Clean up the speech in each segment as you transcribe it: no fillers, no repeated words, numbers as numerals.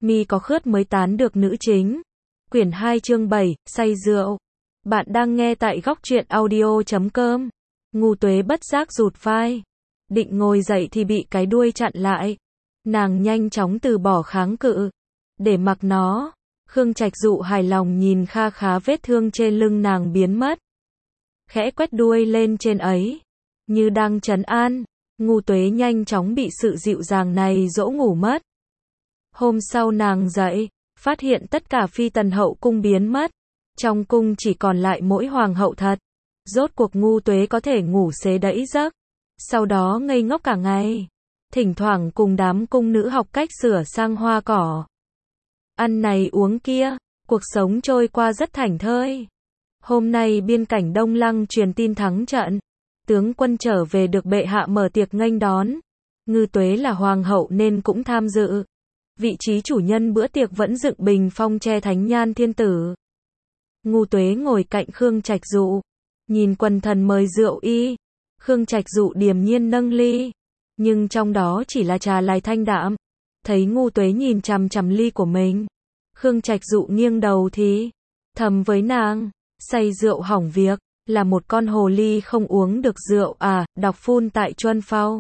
Mi có khướt mới tán được nữ chính. Quyển 2 chương 7, say rượu. Bạn đang nghe tại góc truyện audio.com. Ngu Tuế bất giác rụt vai. Định ngồi dậy thì bị cái đuôi chặn lại. Nàng nhanh chóng từ bỏ kháng cự. Để mặc nó. Khương Trạch Dụ hài lòng nhìn kha khá vết thương trên lưng nàng biến mất. Khẽ quét đuôi lên trên ấy. Như đang trấn an. Ngu Tuế nhanh chóng bị sự dịu dàng này dỗ ngủ mất. Hôm sau nàng dậy, phát hiện tất cả phi tần hậu cung biến mất. Trong cung chỉ còn lại mỗi hoàng hậu thật. Rốt cuộc Ngu Tuế có thể ngủ xế đẫy giấc. Sau đó ngây ngốc cả ngày. Thỉnh thoảng cùng đám cung nữ học cách sửa sang hoa cỏ. Ăn này uống kia, cuộc sống trôi qua rất thảnh thơi. Hôm nay biên cảnh Đông Lăng truyền tin thắng trận. Tướng quân trở về được bệ hạ mở tiệc nghênh đón. Ngu Tuế là hoàng hậu nên cũng tham dự. Vị trí chủ nhân bữa tiệc vẫn dựng bình phong che thánh nhan thiên tử. Ngu Tuế ngồi cạnh Khương Trạch Dụ. Nhìn quần thần mời rượu y. Khương Trạch Dụ điềm nhiên nâng ly. Nhưng trong đó chỉ là trà lai thanh đạm. Thấy Ngu Tuế nhìn chằm chằm ly của mình. Khương Trạch Dụ nghiêng đầu thì thầm với nàng. Say rượu hỏng việc. Là một con hồ ly không uống được rượu à, đọc phun tại Chuân Phao.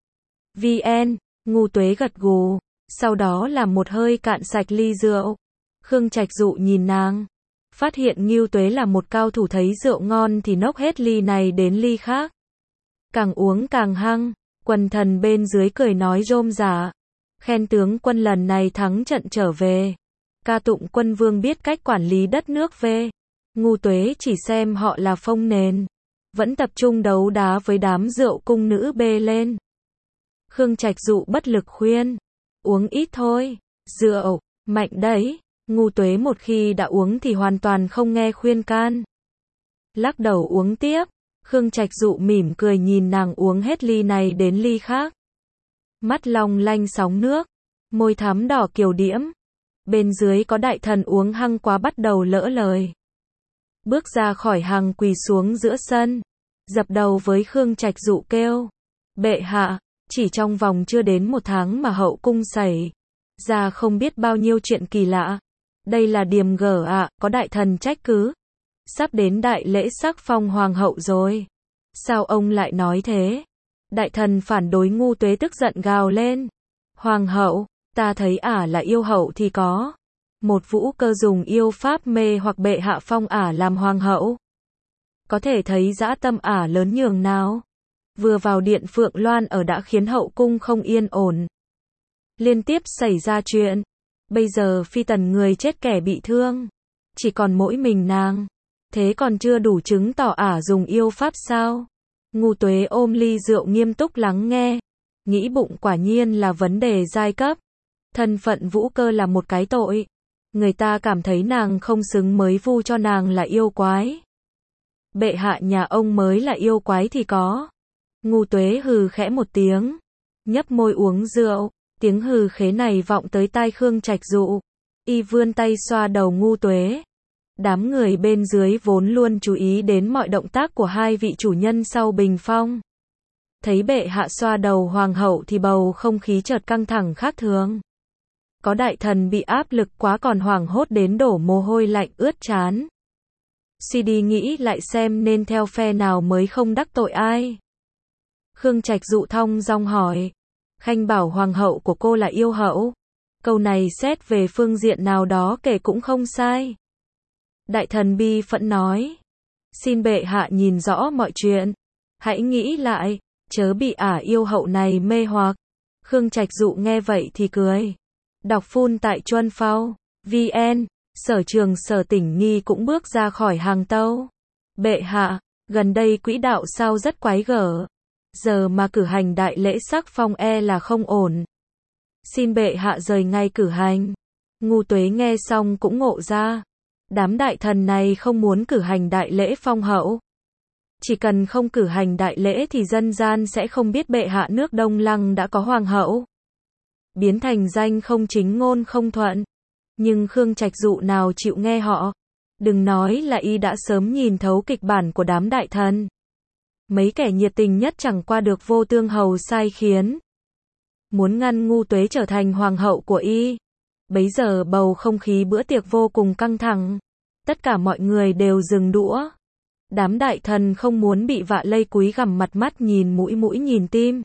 VN, Ngu Tuế gật gù. Sau đó làm một hơi cạn sạch ly rượu. Khương Trạch Dụ nhìn nàng. Phát hiện Ngu Tuế là một cao thủ thấy rượu ngon thì nốc hết ly này đến ly khác. Càng uống càng hăng. Quần thần bên dưới cười nói rôm rả. Khen tướng quân lần này thắng trận trở về. Ca tụng quân vương biết cách quản lý đất nước về. Ngu Tuế chỉ xem họ là phông nền. Vẫn tập trung đấu đá với đám rượu cung nữ bê lên. Khương Trạch Dụ bất lực khuyên. Uống ít thôi. Rượu, mạnh đấy. Ngu Tuế một khi đã uống thì hoàn toàn không nghe khuyên can. Lắc đầu uống tiếp. Khương Trạch Dụ mỉm cười nhìn nàng uống hết ly này đến ly khác. Mắt long lanh sóng nước. Môi thắm đỏ kiều diễm. Bên dưới có đại thần uống hăng quá bắt đầu lỡ lời. Bước ra khỏi hàng quỳ xuống giữa sân. Dập đầu với Khương Trạch Dụ kêu. Bệ hạ, chỉ trong vòng chưa đến một tháng mà hậu cung xảy ra không biết bao nhiêu chuyện kỳ lạ. Đây là điềm gở ạ, có đại thần trách cứ. Sắp đến đại lễ sắc phong hoàng hậu rồi. Sao ông lại nói thế? Đại thần phản đối Ngu Tuế tức giận gào lên. Hoàng hậu, ta thấy ả là yêu hậu thì có. Một Vũ Cơ dùng yêu pháp mê hoặc bệ hạ phong ả làm hoàng hậu. Có thể thấy dã tâm ả lớn nhường nào. Vừa vào điện Phượng Loan ở đã khiến hậu cung không yên ổn. Liên tiếp xảy ra chuyện. Bây giờ phi tần người chết kẻ bị thương. Chỉ còn mỗi mình nàng. Thế còn chưa đủ chứng tỏ ả dùng yêu pháp sao? Ngu Tuế ôm ly rượu nghiêm túc lắng nghe. Nghĩ bụng quả nhiên là vấn đề giai cấp. Thân phận Vũ Cơ là một cái tội. Người ta cảm thấy nàng không xứng mới vu cho nàng là yêu quái. Bệ hạ nhà ông mới là yêu quái thì có. Ngu Tuế hừ khẽ một tiếng. Nhấp môi uống rượu. Tiếng hừ khế này vọng tới tai Khương Trạch Dụ. Y vươn tay xoa đầu Ngu Tuế. Đám người bên dưới vốn luôn chú ý đến mọi động tác của hai vị chủ nhân sau bình phong. Thấy bệ hạ xoa đầu hoàng hậu thì bầu không khí chợt căng thẳng khác thường. Có đại thần bị áp lực quá còn hoảng hốt đến đổ mồ hôi lạnh ướt trán. Suy đi nghĩ lại xem nên theo phe nào mới không đắc tội ai. Khương Trạch Dụ thong dong hỏi. Khanh bảo hoàng hậu của cô là yêu hậu. Câu này xét về phương diện nào đó kể cũng không sai. Đại thần bi phẫn nói. Xin bệ hạ nhìn rõ mọi chuyện. Hãy nghĩ lại, chớ bị ả yêu hậu này mê hoặc. Khương Trạch Dụ nghe vậy thì cười. Đọc phun tại Chuân Phao. VN, Sở Trường Sở Tỉnh Nghi cũng bước ra khỏi hàng tâu. Bệ hạ, gần đây quỹ đạo sao rất quái gở. Giờ mà cử hành đại lễ sắc phong là không ổn. Xin bệ hạ rời ngay cử hành. Ngu Tuế nghe xong cũng ngộ ra. Đám đại thần này không muốn cử hành đại lễ phong hậu. Chỉ cần không cử hành đại lễ thì dân gian sẽ không biết bệ hạ nước Đông Lăng đã có hoàng hậu. Biến thành danh không chính ngôn không thuận. Nhưng Khương Trạch Dụ nào chịu nghe họ. Đừng nói là y đã sớm nhìn thấu kịch bản của đám đại thần. Mấy kẻ nhiệt tình nhất chẳng qua được Vô Tương Hầu sai khiến. Muốn ngăn Ngu Tuế trở thành hoàng hậu của y. Bấy giờ bầu không khí bữa tiệc vô cùng căng thẳng. Tất cả mọi người đều dừng đũa. Đám đại thần không muốn bị vạ lây cúi gằm mặt mắt nhìn mũi nhìn tim.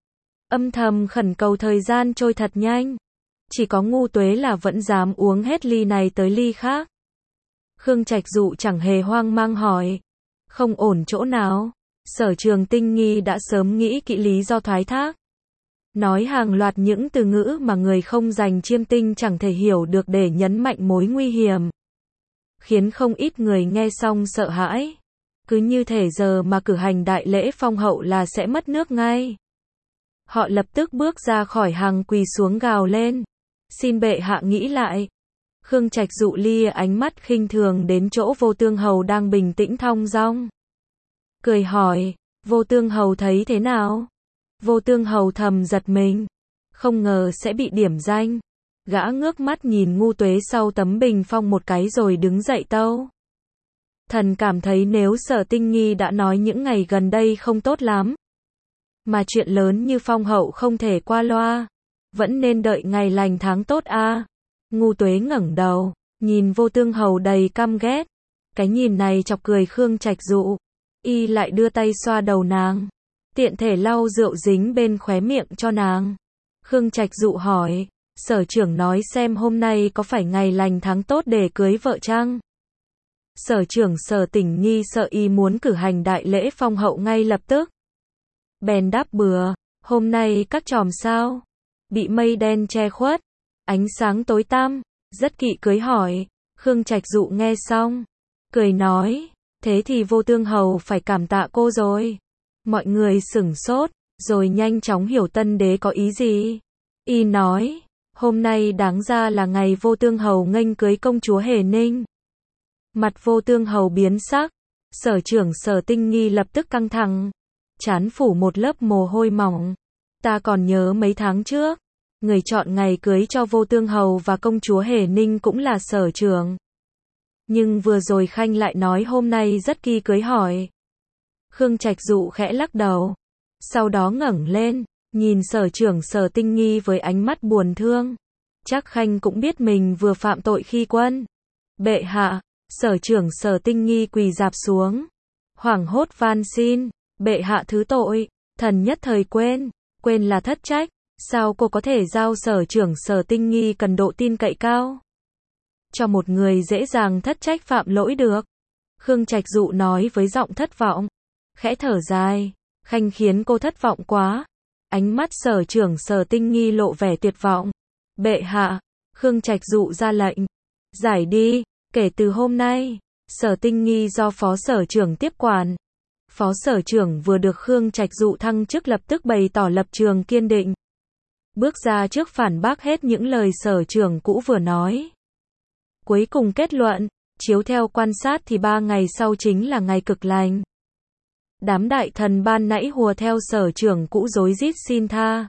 Âm thầm khẩn cầu thời gian trôi thật nhanh. Chỉ có Ngu Tuế là vẫn dám uống hết ly này tới ly khác. Khương Trạch Dụ chẳng hề hoang mang hỏi. Không ổn chỗ nào? Sở Trường Tinh Nghi đã sớm nghĩ kỹ lý do thoái thác. Nói hàng loạt những từ ngữ mà người không dành chiêm tinh chẳng thể hiểu được để nhấn mạnh mối nguy hiểm. Khiến không ít người nghe xong sợ hãi. Cứ như thể giờ mà cử hành đại lễ phong hậu là sẽ mất nước ngay. Họ lập tức bước ra khỏi hàng quỳ xuống gào lên. Xin bệ hạ nghĩ lại. Khương Trạch Dụ lia ánh mắt khinh thường đến chỗ Vô Tương Hầu đang bình tĩnh thong dong. Cười hỏi, Vô Tương Hầu thấy thế nào? Vô Tương Hầu thầm giật mình. Không ngờ sẽ bị điểm danh. Gã ngước mắt nhìn Ngu Tuế sau tấm bình phong một cái rồi đứng dậy tâu. Thần cảm thấy nếu Sở Tinh Nghi đã nói những ngày gần đây không tốt lắm. Mà chuyện lớn như phong hậu không thể qua loa. Vẫn nên đợi ngày lành tháng tốt a. Ngu Tuế ngẩng đầu, nhìn Vô Tương Hầu đầy căm ghét. Cái nhìn này chọc cười Khương Trạch Dụ. Y lại đưa tay xoa đầu nàng. Tiện thể lau rượu dính bên khóe miệng cho nàng. Khương Trạch Dụ hỏi, Sở trưởng nói xem hôm nay có phải ngày lành tháng tốt để cưới vợ chăng? Sở trưởng Sở Tỉnh Nghi sợ y muốn cử hành đại lễ phong hậu ngay lập tức. Bèn đáp bừa, hôm nay các chòm sao? Bị mây đen che khuất, ánh sáng tối tăm, rất kỵ cưới hỏi. Khương Trạch Dụ nghe xong, cười nói, thế thì Vô Tương Hầu phải cảm tạ cô rồi. Mọi người sửng sốt, rồi nhanh chóng hiểu tân đế có ý gì. Y nói, hôm nay đáng ra là ngày Vô Tương Hầu nghênh cưới công chúa Hề Ninh. Mặt Vô Tương Hầu biến sắc, Sở trưởng Sở Tinh Nghi lập tức căng thẳng, trán phủ một lớp mồ hôi mỏng. Ta còn nhớ mấy tháng trước, người chọn ngày cưới cho Vô Tương Hầu và công chúa Hề Ninh cũng là Sở trưởng. Nhưng vừa rồi Khanh lại nói hôm nay rất kỳ cưới hỏi. Khương Trạch Dụ khẽ lắc đầu, sau đó ngẩng lên, nhìn Sở trưởng Sở Tinh Nghi với ánh mắt buồn thương. Chắc Khanh cũng biết mình vừa phạm tội khi quân. Bệ hạ, Sở trưởng Sở Tinh Nghi quỳ rạp xuống, hoảng hốt van xin, bệ hạ thứ tội, thần nhất thời quên là thất trách, sao cô có thể giao Sở trưởng Sở Tinh Nghi cần độ tin cậy cao cho một người dễ dàng thất trách phạm lỗi được? Khương Trạch Dụ nói với giọng thất vọng, khẽ thở dài, Khanh khiến cô thất vọng quá. Ánh mắt Sở trưởng Sở Tinh Nghi lộ vẻ tuyệt vọng. Bệ hạ, Khương Trạch Dụ ra lệnh, giải đi, kể từ hôm nay, Sở Tinh Nghi do phó sở trưởng tiếp quản. Phó sở trưởng vừa được Khương Trạch Dụ thăng chức lập tức bày tỏ lập trường kiên định. Bước ra trước phản bác hết những lời sở trưởng cũ vừa nói. Cuối cùng kết luận, chiếu theo quan sát thì 3 ngày sau chính là ngày cực lành. Đám đại thần ban nãy hùa theo sở trưởng cũ rối rít xin tha.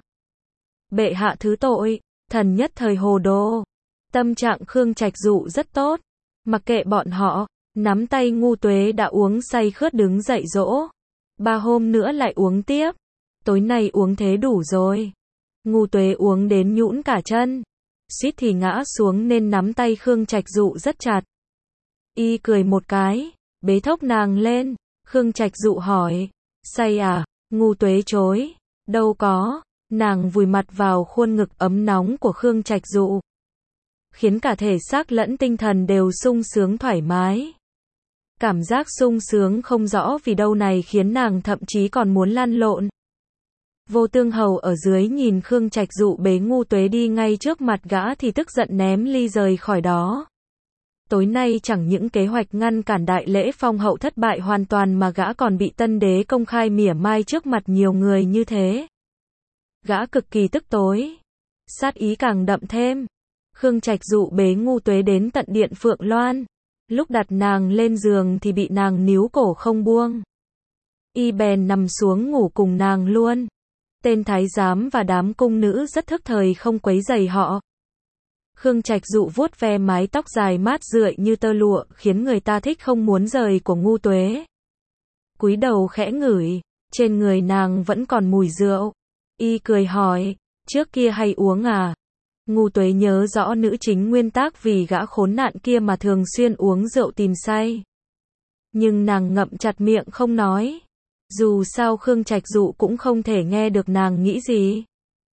Bệ hạ thứ tội, thần nhất thời hồ đồ. Tâm trạng Khương Trạch Dụ rất tốt. Mặc kệ bọn họ, nắm tay Ngu Tuế đã uống say khướt đứng dậy dỗ. 3 hôm nữa lại uống tiếp. Tối nay uống thế đủ rồi. Ngu Tuế uống đến nhũn cả chân. Suýt thì ngã xuống nên nắm tay Khương Trạch Dụ rất chặt. Y cười một cái, bế thốc nàng lên. Khương Trạch Dụ hỏi, say à? Ngu Tuế chối, đâu có. Nàng vùi mặt vào khuôn ngực ấm nóng của Khương Trạch Dụ, khiến cả thể xác lẫn tinh thần đều sung sướng thoải mái. Cảm giác sung sướng không rõ vì đâu này khiến nàng thậm chí còn muốn lăn lộn. Vô Tương Hầu ở dưới nhìn Khương Trạch Dụ bế Ngu Tuế đi ngay trước mặt gã thì tức giận ném ly rời khỏi đó. Tối nay chẳng những kế hoạch ngăn cản đại lễ phong hậu thất bại hoàn toàn mà gã còn bị tân đế công khai mỉa mai trước mặt nhiều người như thế. Gã cực kỳ tức tối. Sát ý càng đậm thêm. Khương Trạch Dụ bế Ngu Tuế đến tận điện Phượng Loan. Lúc đặt nàng lên giường thì bị nàng níu cổ không buông. Y bèn nằm xuống ngủ cùng nàng luôn. Tên thái giám và đám cung nữ rất thức thời không quấy rầy họ. Khương Trạch Dụ vuốt ve mái tóc dài mát rượi như tơ lụa khiến người ta thích không muốn rời của Ngu Tuế. Cúi đầu khẽ ngửi, trên người nàng vẫn còn mùi rượu. Y cười hỏi, trước kia hay uống à? Ngu Tuế nhớ rõ nữ chính nguyên tác vì gã khốn nạn kia mà thường xuyên uống rượu tìm say. Nhưng nàng ngậm chặt miệng không nói. Dù sao Khương Trạch Dụ cũng không thể nghe được nàng nghĩ gì.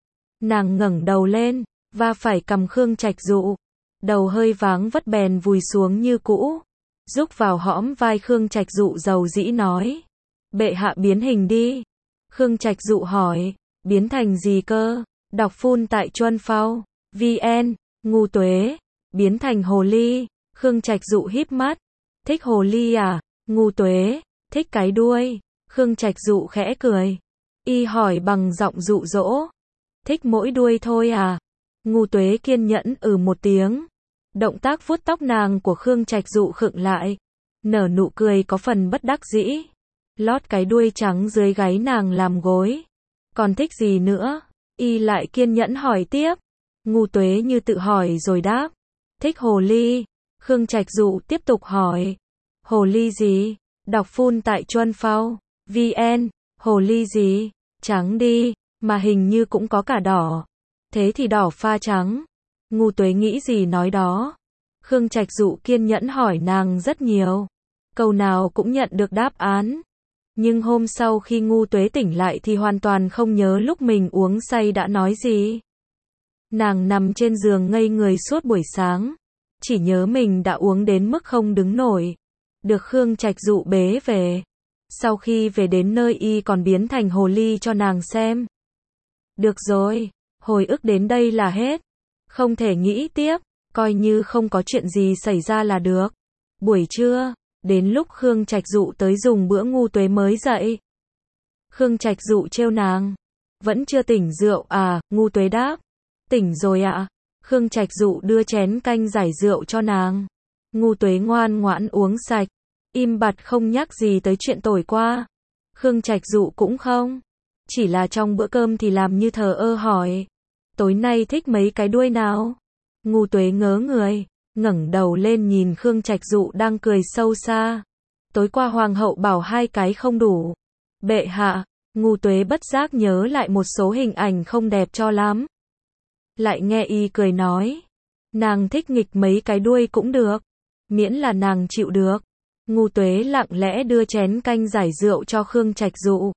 Nàng ngẩng đầu lên, va phải cằm Khương Trạch Dụ. Đầu hơi váng vất bèn vùi xuống như cũ. Rúc vào hõm vai Khương Trạch Dụ dầu dĩ nói. Bệ hạ biến hình đi. Khương Trạch Dụ hỏi, biến thành gì cơ? Đọc phun tại Chuân Phao, VN, Ngu Tuế, biến thành hồ ly. Khương Trạch Dụ híp mắt. Thích hồ ly à? Ngu Tuế, thích cái đuôi. Khương Trạch Dụ khẽ cười. Y hỏi bằng giọng dụ dỗ. Thích mỗi đuôi thôi à? Ngu Tuế kiên nhẫn một tiếng. Động tác vuốt tóc nàng của Khương Trạch Dụ khựng lại. Nở nụ cười có phần bất đắc dĩ. Lót cái đuôi trắng dưới gáy nàng làm gối. Còn thích gì nữa? Y lại kiên nhẫn hỏi tiếp. Ngu Tuế như tự hỏi rồi đáp. Thích hồ ly. Khương Trạch Dụ tiếp tục hỏi. Hồ ly gì? Đọc phun tại Chuân Phao, VN, hồ ly gì? Trắng đi, mà hình như cũng có cả đỏ. Thế thì đỏ pha trắng. Ngu Tuế nghĩ gì nói đó. Khương Trạch Dụ kiên nhẫn hỏi nàng rất nhiều. Câu nào cũng nhận được đáp án. Nhưng hôm sau khi Ngu Tuế tỉnh lại thì hoàn toàn không nhớ lúc mình uống say đã nói gì. Nàng nằm trên giường ngây người suốt buổi sáng. Chỉ nhớ mình đã uống đến mức không đứng nổi. Được Khương Trạch Dụ bế về. Sau khi về đến nơi y còn biến thành hồ ly cho nàng xem. Được rồi, hồi ức đến đây là hết. Không thể nghĩ tiếp, coi như không có chuyện gì xảy ra là được. Buổi trưa, đến lúc Khương Trạch Dụ tới dùng bữa Ngu Tuế mới dậy. Khương Trạch Dụ trêu nàng. Vẫn chưa tỉnh rượu à? Ngu Tuế đáp. Tỉnh rồi ạ. Khương Trạch Dụ đưa chén canh giải rượu cho nàng. Ngu Tuế ngoan ngoãn uống sạch. Im bặt không nhắc gì tới chuyện tối qua. Khương Trạch Dụ cũng không. Chỉ là trong bữa cơm thì làm như thờ ơ hỏi. Tối nay thích mấy cái đuôi nào? Ngu Tuế ngớ người. Ngẩng đầu lên nhìn Khương Trạch Dụ đang cười sâu xa. Tối qua hoàng hậu bảo 2 cái không đủ. Bệ hạ. Ngu Tuế bất giác nhớ lại một số hình ảnh không đẹp cho lắm. Lại nghe y cười nói. Nàng thích nghịch mấy cái đuôi cũng được. Miễn là nàng chịu được. Ngu Tuế lặng lẽ đưa chén canh giải rượu cho Khương Trạch Dụ.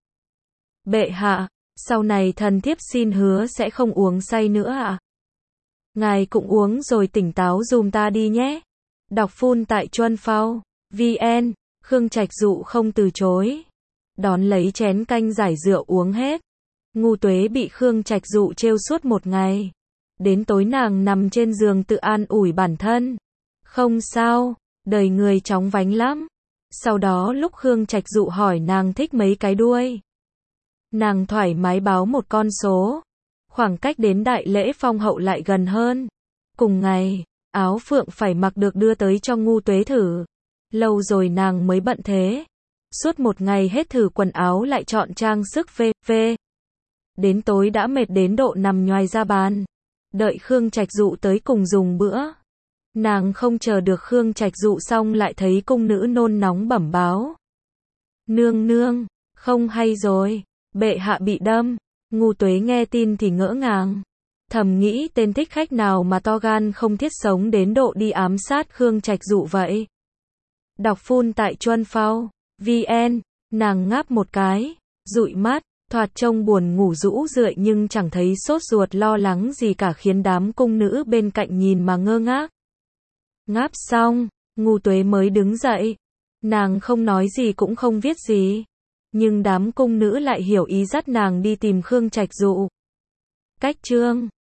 Bệ hạ, sau này thần thiếp xin hứa sẽ không uống say nữa ạ. Ngài cũng uống rồi tỉnh táo dùm ta đi nhé. Đọc phun tại Chuân Phao, VN, Khương Trạch Dụ không từ chối. Đón lấy chén canh giải rượu uống hết. Ngu Tuế bị Khương Trạch Dụ trêu suốt một ngày. Đến tối nàng nằm trên giường tự an ủi bản thân. Không sao, đời người chóng vánh lắm. Sau đó lúc Khương Trạch Dụ hỏi nàng thích mấy cái đuôi. Nàng thoải mái báo một con số. Khoảng cách đến đại lễ phong hậu lại gần hơn. Cùng ngày, áo phượng phải mặc được đưa tới cho Ngu Tuế thử. Lâu rồi nàng mới bận thế. Suốt một ngày hết thử quần áo lại chọn trang sức v.v. Đến tối đã mệt đến độ nằm nhoài ra bàn. Đợi Khương Trạch Dụ tới cùng dùng bữa. Nàng không chờ được Khương Trạch Dụ xong lại thấy cung nữ nôn nóng bẩm báo. Nương nương, không hay rồi, bệ hạ bị đâm. Ngu Tuế nghe tin thì ngỡ ngàng. Thầm nghĩ tên thích khách nào mà to gan không thiết sống đến độ đi ám sát Khương Trạch Dụ vậy. Đọc phun tại Chuân Phao, VN, nàng ngáp một cái, dụi mắt, thoạt trông buồn ngủ rũ rượi nhưng chẳng thấy sốt ruột lo lắng gì cả khiến đám cung nữ bên cạnh nhìn mà ngơ ngác. Ngáp xong, Ngu Tuế mới đứng dậy. Nàng không nói gì cũng không viết gì. Nhưng đám cung nữ lại hiểu ý dắt nàng đi tìm Khương Trạch Dụ. Cách chương